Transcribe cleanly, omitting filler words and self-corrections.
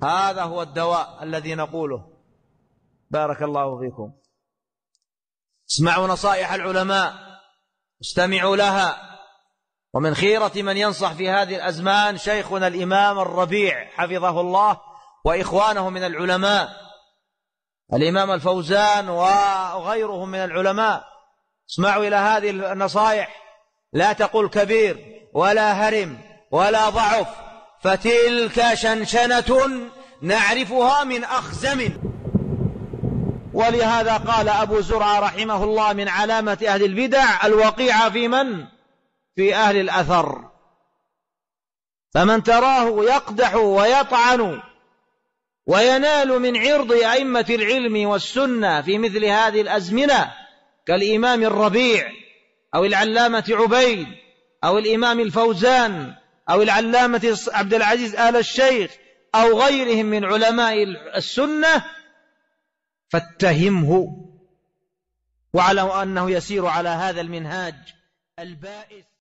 هذا هو الدواء الذي نقوله. بارك الله فيكم. اسمعوا نصائح العلماء، استمعوا لها. ومن خيرة من ينصح في هذه الأزمان شيخنا الإمام الربيع حفظه الله وإخوانه من العلماء، الإمام الفوزان وغيرهم من العلماء. اسمعوا إلى هذه النصائح. لا تقل كبير ولا هرم ولا ضعف، فتلك شنشنة نعرفها من أخزم. ولهذا قال أبو زرعة رحمه الله: من علامة أهل البدع الوقيعة في من؟ في أهل الأثر. فمن تراه يقدح ويطعن وينال من عرض أئمة العلم والسنة في مثل هذه الأزمنة كالإمام الربيع أو العلامة عبيد أو الإمام الفوزان أو العلامة عبد العزيز آل الشيخ أو غيرهم من علماء السنة، فاتهمه واعلم أنه يسير على هذا المنهاج البائس.